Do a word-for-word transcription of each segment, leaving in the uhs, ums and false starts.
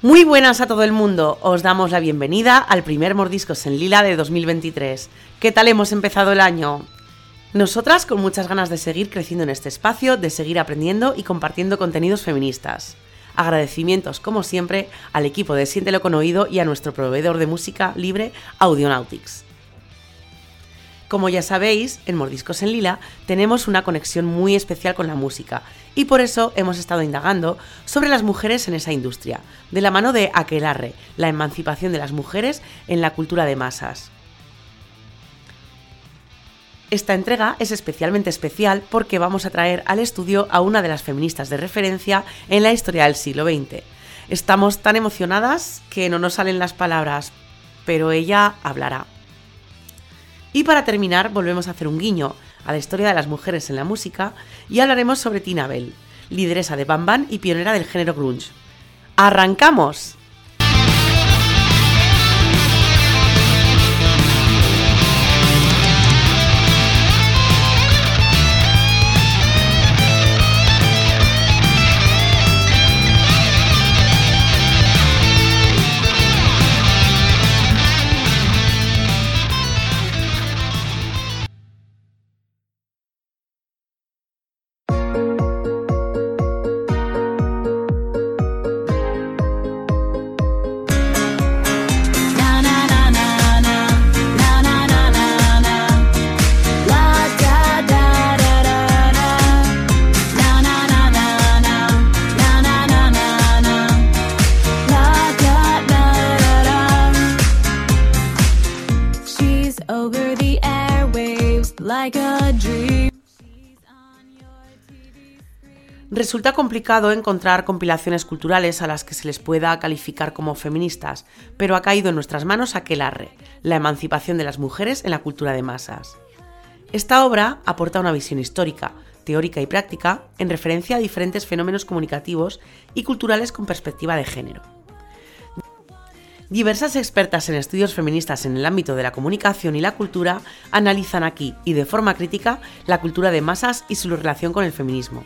Muy buenas a todo el mundo, os damos la bienvenida al primer Mordiscos en Lila de dos mil veintitrés. ¿Qué tal hemos empezado el año? Nosotras con muchas ganas de seguir creciendo en este espacio, de seguir aprendiendo y compartiendo contenidos feministas. Agradecimientos, como siempre, al equipo de Siéntelo con Oído y a nuestro proveedor de música libre, Audionautics. Como ya sabéis, en Mordiscos en Lila tenemos una conexión muy especial con la música y por eso hemos estado indagando sobre las mujeres en esa industria, de la mano de Aquelarre, la emancipación de las mujeres en la cultura de masas. Esta entrega es especialmente especial porque vamos a traer al estudio a una de las feministas de referencia en la historia del siglo veinte. Estamos tan emocionadas que no nos salen las palabras, pero ella hablará. Y para terminar, volvemos a hacer un guiño a la historia de las mujeres en la música y hablaremos sobre Tina Bell, lideresa de Bam Bam y pionera del género grunge. ¡Arrancamos! Resulta complicado encontrar compilaciones culturales a las que se les pueda calificar como feministas, pero ha caído en nuestras manos Aquelarre, la emancipación de las mujeres en la cultura de masas. Esta obra aporta una visión histórica, teórica y práctica en referencia a diferentes fenómenos comunicativos y culturales con perspectiva de género. Diversas expertas en estudios feministas en el ámbito de la comunicación y la cultura analizan aquí y de forma crítica la cultura de masas y su relación con el feminismo.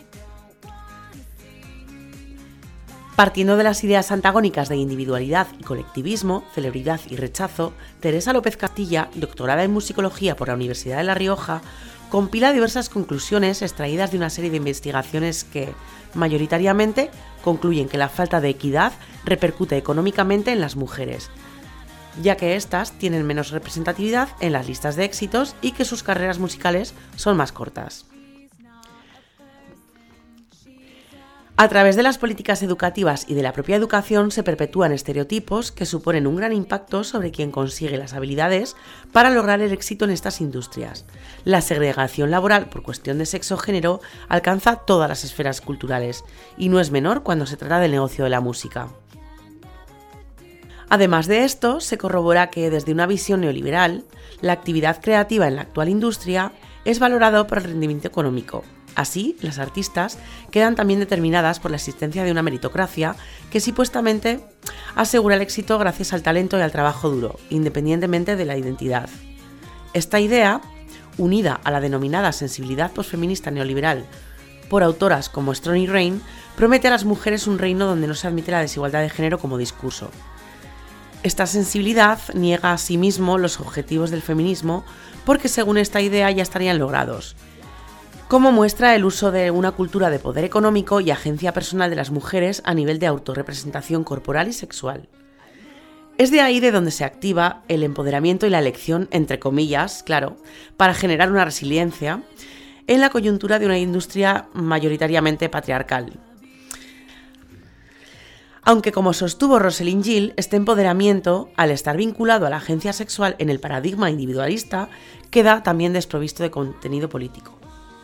Partiendo de las ideas antagónicas de individualidad y colectivismo, celebridad y rechazo, Teresa López Castilla, doctorada en musicología por la Universidad de La Rioja, compila diversas conclusiones extraídas de una serie de investigaciones que, mayoritariamente, concluyen que la falta de equidad repercute económicamente en las mujeres, ya que éstas tienen menos representatividad en las listas de éxitos y que sus carreras musicales son más cortas. A través de las políticas educativas y de la propia educación se perpetúan estereotipos que suponen un gran impacto sobre quien consigue las habilidades para lograr el éxito en estas industrias. La segregación laboral por cuestión de sexo o género alcanza todas las esferas culturales y no es menor cuando se trata del negocio de la música. Además de esto, se corrobora que desde una visión neoliberal, la actividad creativa en la actual industria es valorada por el rendimiento económico. Así, las artistas quedan también determinadas por la existencia de una meritocracia que supuestamente asegura el éxito gracias al talento y al trabajo duro, independientemente de la identidad. Esta idea, unida a la denominada sensibilidad posfeminista neoliberal por autoras como Stronny Rain, promete a las mujeres un reino donde no se admite la desigualdad de género como discurso. Esta sensibilidad niega asimismo los objetivos del feminismo porque según esta idea ya estarían logrados, como muestra el uso de una cultura de poder económico y agencia personal de las mujeres a nivel de autorrepresentación corporal y sexual. Es de ahí de donde se activa el empoderamiento y la elección, entre comillas, claro, para generar una resiliencia en la coyuntura de una industria mayoritariamente patriarcal. Aunque, como sostuvo Rosalind Gill, este empoderamiento, al estar vinculado a la agencia sexual en el paradigma individualista, queda también desprovisto de contenido político.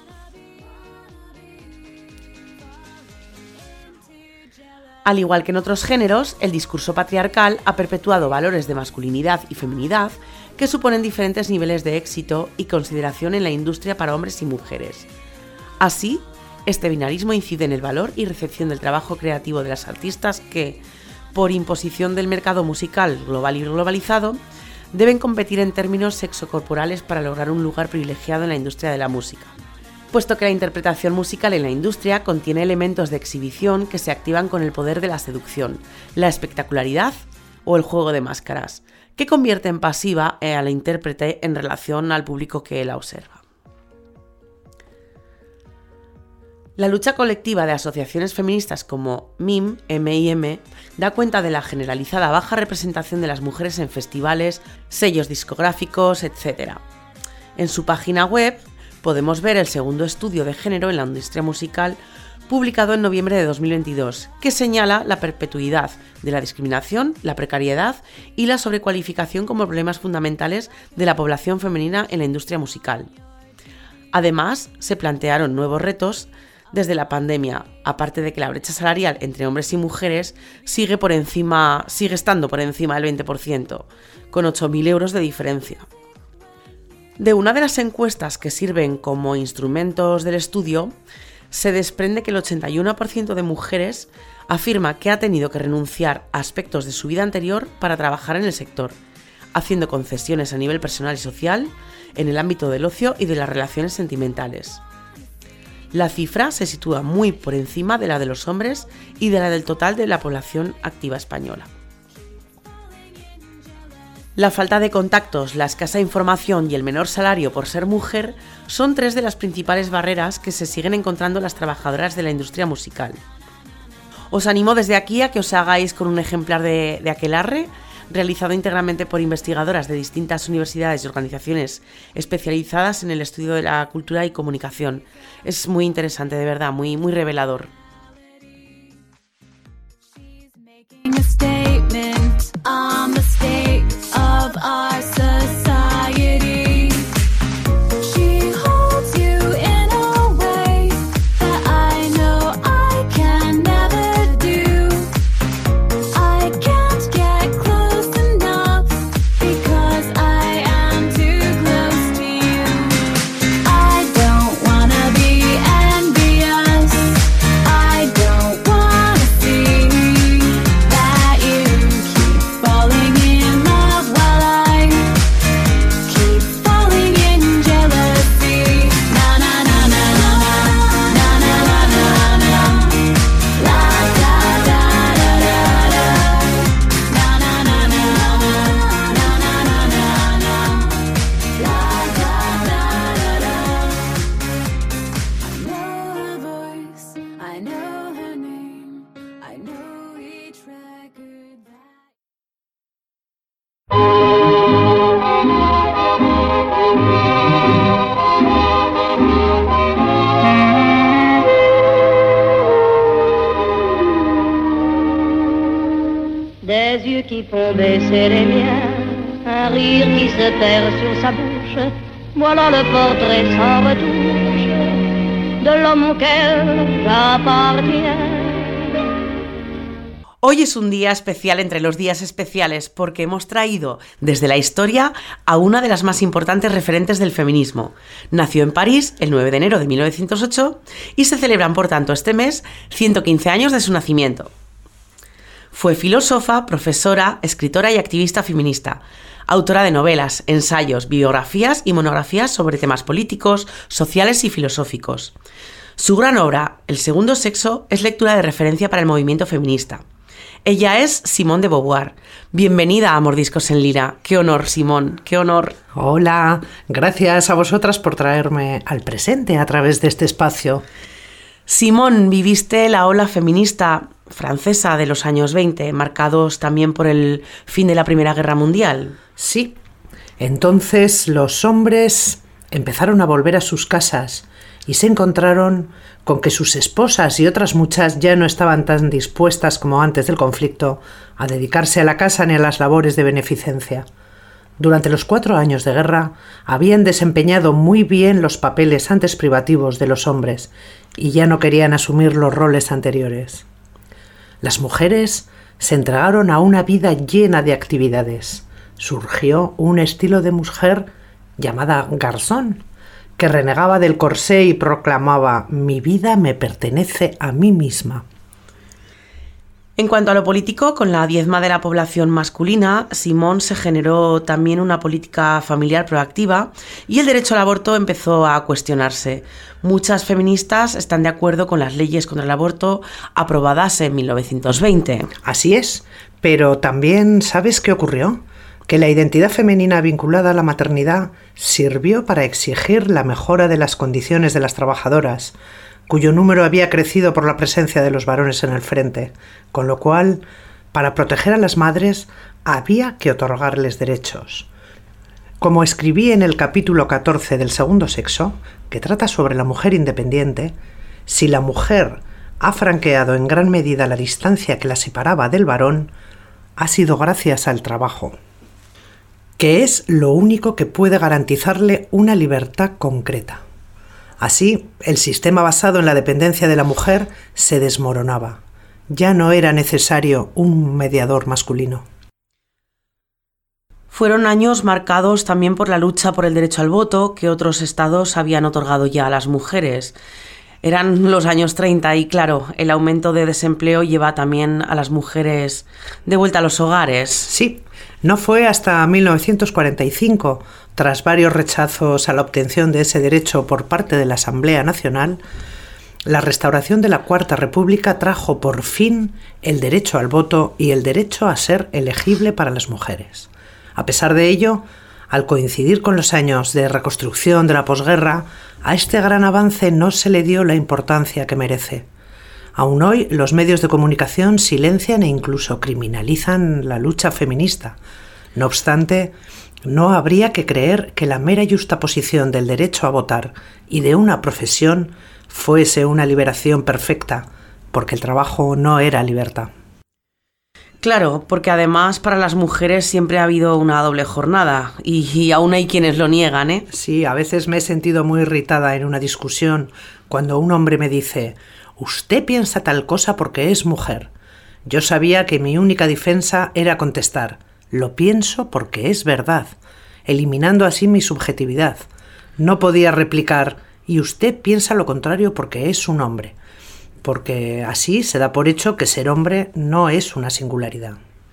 Al igual que en otros géneros, el discurso patriarcal ha perpetuado valores de masculinidad y feminidad que suponen diferentes niveles de éxito y consideración en la industria para hombres y mujeres. Así, este binarismo incide en el valor y recepción del trabajo creativo de las artistas que, por imposición del mercado musical global y globalizado, deben competir en términos sexocorporales para lograr un lugar privilegiado en la industria de la música. puesto que la interpretación musical en la industria contiene elementos de exhibición que se activan con el poder de la seducción, la espectacularidad o el juego de máscaras, que convierte en pasiva a la intérprete en relación al público que la observa. La lucha colectiva de asociaciones feministas como M I M, M I M, da cuenta de la generalizada baja representación de las mujeres en festivales, sellos discográficos, etcétera. En su página web podemos ver el segundo estudio de género en la industria musical publicado en noviembre de dos mil veintidós, que señala la perpetuidad de la discriminación, la precariedad y la sobrecualificación como problemas fundamentales de la población femenina en la industria musical. Además, se plantearon nuevos retos desde la pandemia, aparte de que la brecha salarial entre hombres y mujeres sigue, por encima, sigue estando por encima del veinte por ciento, con ocho mil euros de diferencia. De una de las encuestas que sirven como instrumentos del estudio, se desprende que el ochenta y uno por ciento de mujeres afirma que ha tenido que renunciar a aspectos de su vida anterior para trabajar en el sector, haciendo concesiones a nivel personal y social, en el ámbito del ocio y de las relaciones sentimentales. La cifra se sitúa muy por encima de la de los hombres y de la del total de la población activa española. La falta de contactos, la escasa información y el menor salario por ser mujer son tres de las principales barreras que se siguen encontrando las trabajadoras de la industria musical. Os animo desde aquí a que os hagáis con un ejemplar de, de aquelarre, realizado íntegramente por investigadoras de distintas universidades y organizaciones especializadas en el estudio de la cultura y comunicación. Es muy interesante, de verdad, muy, muy revelador. Des yeux qui font baisser les miens, un rire qui se perd sur sa bouche, voilà le portrait sans retouche de l'homme auquel j'appartiens. Hoy es un día especial entre los días especiales porque hemos traído desde la historia a una de las más importantes referentes del feminismo. Nació en París el nueve de enero de mil novecientos ocho y se celebran por tanto este mes ciento quince años de su nacimiento. Fue filósofa, profesora, escritora y activista feminista, autora de novelas, ensayos, biografías y monografías sobre temas políticos, sociales y filosóficos. Su gran obra, El segundo sexo, es lectura de referencia para el movimiento feminista. Ella es Simone de Beauvoir. Bienvenida a Mordiscos en Lira. Qué honor, Simone, qué honor. Hola, gracias a vosotras por traerme al presente a través de este espacio. Simone, viviste la ola feminista francesa de los años veinte, marcados también por el fin de la Primera Guerra Mundial. Sí, entonces los hombres empezaron a volver a sus casas y se encontraron con que sus esposas y otras muchas ya no estaban tan dispuestas como antes del conflicto a dedicarse a la casa ni a las labores de beneficencia. Durante los cuatro años de guerra habían desempeñado muy bien los papeles antes privativos de los hombres y ya no querían asumir los roles anteriores. Las mujeres se entregaron a una vida llena de actividades. Surgió un estilo de mujer llamada garzón, que renegaba del corsé y proclamaba: «Mi vida me pertenece a mí misma». En cuanto a lo político, con la diezma de la población masculina, Simone se generó también una política familiar proactiva y el derecho al aborto empezó a cuestionarse. Muchas feministas están de acuerdo con las leyes contra el aborto aprobadas en mil novecientos veinte. Así es, pero también ¿sabes qué ocurrió? Que la identidad femenina vinculada a la maternidad sirvió para exigir la mejora de las condiciones de las trabajadoras, cuyo número había crecido por la presencia de los varones en el frente, con lo cual, para proteger a las madres, había que otorgarles derechos. Como escribí en el capítulo catorce del Segundo Sexo, que trata sobre la mujer independiente, si la mujer ha franqueado en gran medida la distancia que la separaba del varón, ha sido gracias al trabajo, que es lo único que puede garantizarle una libertad concreta. Así, el sistema basado en la dependencia de la mujer se desmoronaba. Ya no era necesario un mediador masculino. Fueron años marcados también por la lucha por el derecho al voto que otros estados habían otorgado ya a las mujeres. Eran los años treinta y, claro, el aumento de desempleo lleva también a las mujeres de vuelta a los hogares. Sí, no fue hasta mil novecientos cuarenta y cinco, tras varios rechazos a la obtención de ese derecho por parte de la Asamblea Nacional, la restauración de la Cuarta República trajo por fin el derecho al voto y el derecho a ser elegible para las mujeres. A pesar de ello, al coincidir con los años de reconstrucción de la posguerra, a este gran avance no se le dio la importancia que merece. Aún hoy, los medios de comunicación silencian e incluso criminalizan la lucha feminista. No obstante, no habría que creer que la mera yuxtaposición del derecho a votar y de una profesión fuese una liberación perfecta, porque el trabajo no era libertad. Claro, porque además para las mujeres siempre ha habido una doble jornada y, y aún hay quienes lo niegan, ¿eh? Sí, a veces me he sentido muy irritada en una discusión cuando un hombre me dice: «Usted piensa tal cosa porque es mujer». Yo sabía que mi única defensa era contestar: «Lo pienso porque es verdad», eliminando así mi subjetividad. No podía replicar: «Y usted piensa lo contrario porque es un hombre», porque así se da por hecho que ser hombre no es una singularidad.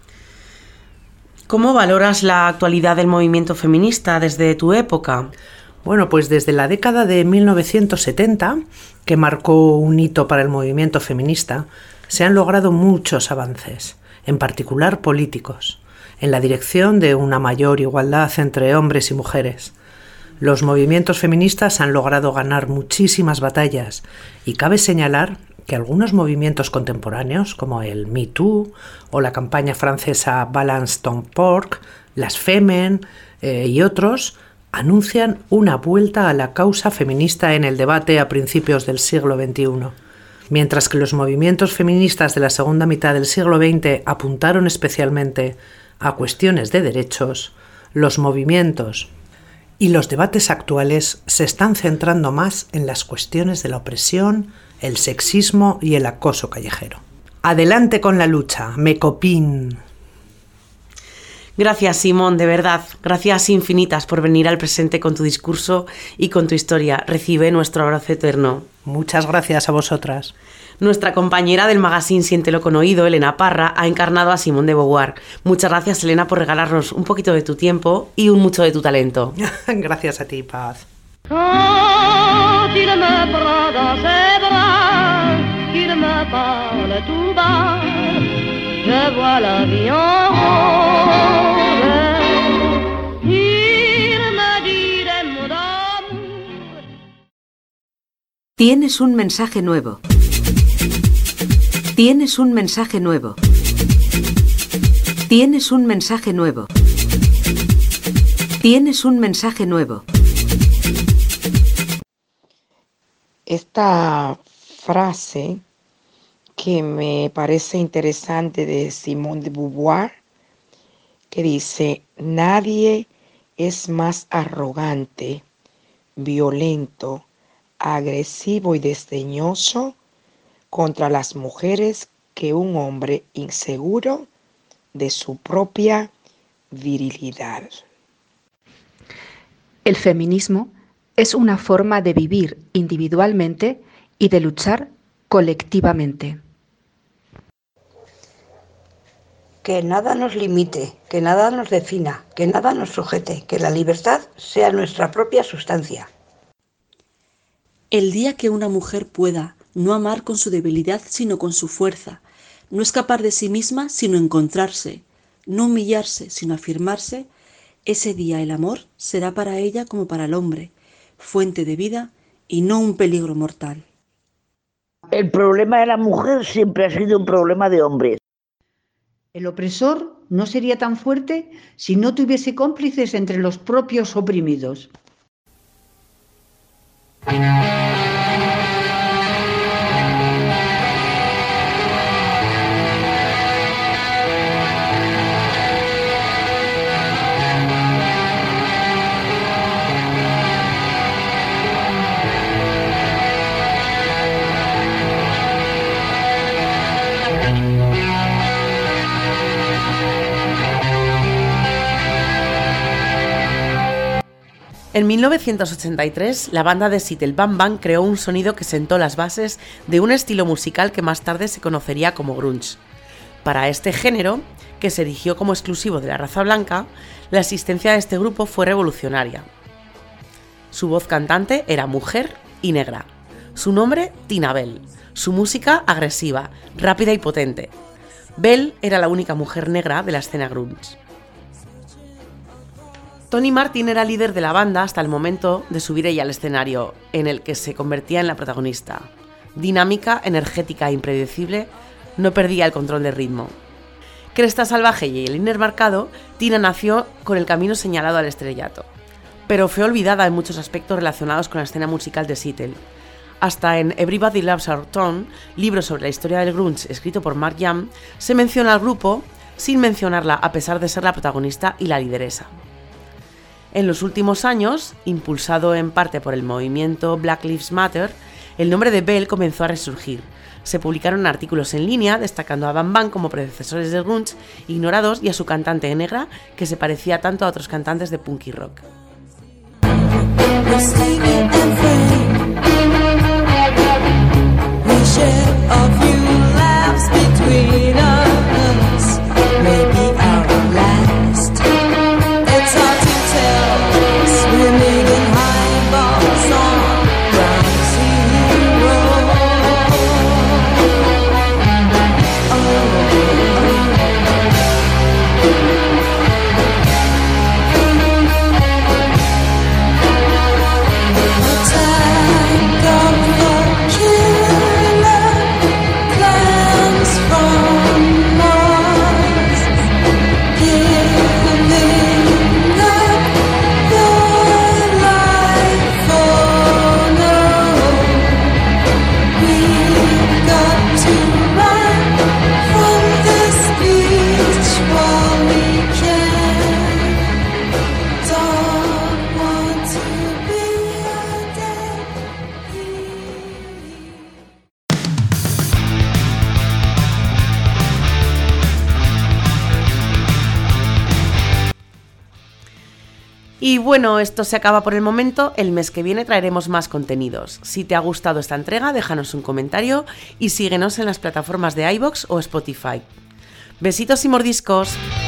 ¿Cómo valoras la actualidad del movimiento feminista desde tu época? Bueno, pues desde la década de mil novecientos setenta, que marcó un hito para el movimiento feminista, se han logrado muchos avances, en particular políticos, en la dirección de una mayor igualdad entre hombres y mujeres. Los movimientos feministas han logrado ganar muchísimas batallas y cabe señalar que algunos movimientos contemporáneos, como el Me Too o la campaña francesa Balance ton porc, las Femen eh, y otros, anuncian una vuelta a la causa feminista en el debate a principios del siglo veintiuno. Mientras que los movimientos feministas de la segunda mitad del siglo veinte apuntaron especialmente a cuestiones de derechos, los movimientos y los debates actuales se están centrando más en las cuestiones de la opresión, el sexismo y el acoso callejero. Adelante con la lucha, me copín. Gracias, Simone, de verdad. Gracias infinitas por venir al presente con tu discurso y con tu historia. Recibe nuestro abrazo eterno. Muchas gracias a vosotras. Nuestra compañera del magazine Siéntelo con Oído, Elena Parra, ha encarnado a Simone de Beauvoir. Muchas gracias, Elena, por regalarnos un poquito de tu tiempo y un mucho de tu talento. Gracias a ti, Paz. Quand il me prend dans ses bras, qu'il me parle tout bas, je vois la vie en rose. Il me dit des mots d'amour. Tienes un mensaje nuevo. Tienes un mensaje nuevo. Tienes un mensaje nuevo. Tienes un mensaje nuevo. Esta frase que me parece interesante de Simone de Beauvoir, que dice: nadie es más arrogante, violento, agresivo y desdeñoso contra las mujeres que un hombre inseguro de su propia virilidad. El feminismo es una forma de vivir individualmente y de luchar colectivamente. que nada nos limite, que nada nos defina, que nada nos sujete, que la libertad sea nuestra propia sustancia. El día que una mujer pueda no amar con su debilidad sino con su fuerza, no escapar de sí misma sino encontrarse, no humillarse sino afirmarse, ese día el amor será para ella como para el hombre, fuente de vida y no un peligro mortal. El problema de la mujer siempre ha sido un problema de hombres. El opresor no sería tan fuerte si no tuviese cómplices entre los propios oprimidos. En mil novecientos ochenta y tres, la banda de Seattle Bam Bam creó un sonido que sentó las bases de un estilo musical que más tarde se conocería como grunge. Para este género, que se erigió como exclusivo de la raza blanca, la existencia de este grupo fue revolucionaria. Su voz cantante era mujer y negra. Su nombre, Tina Bell. Su música, agresiva, rápida y potente. Bell era la única mujer negra de la escena grunge. Tony Martin era líder de la banda hasta el momento de subir ella al escenario, en el que se convertía en la protagonista. Dinámica, energética e impredecible, no perdía el control del ritmo. Cresta salvaje y el inner marcado, Tina nació con el camino señalado al estrellato, pero fue olvidada en muchos aspectos relacionados con la escena musical de Seattle. Hasta en Everybody Loves Our Town, libro sobre la historia del grunge escrito por Mark Young, se menciona al grupo sin mencionarla a pesar de ser la protagonista y la lideresa. En los últimos años, impulsado en parte por el movimiento Black Lives Matter, el nombre de Bell comenzó a resurgir. Se publicaron artículos en línea destacando a Bam Bam como predecesores del grunge, ignorados, y a su cantante negra, que se parecía tanto a otros cantantes de punk y rock. Y bueno, esto se acaba por el momento. El mes que viene traeremos más contenidos. Si te ha gustado esta entrega, déjanos un comentario y síguenos en las plataformas de iVoox o Spotify. Besitos y mordiscos.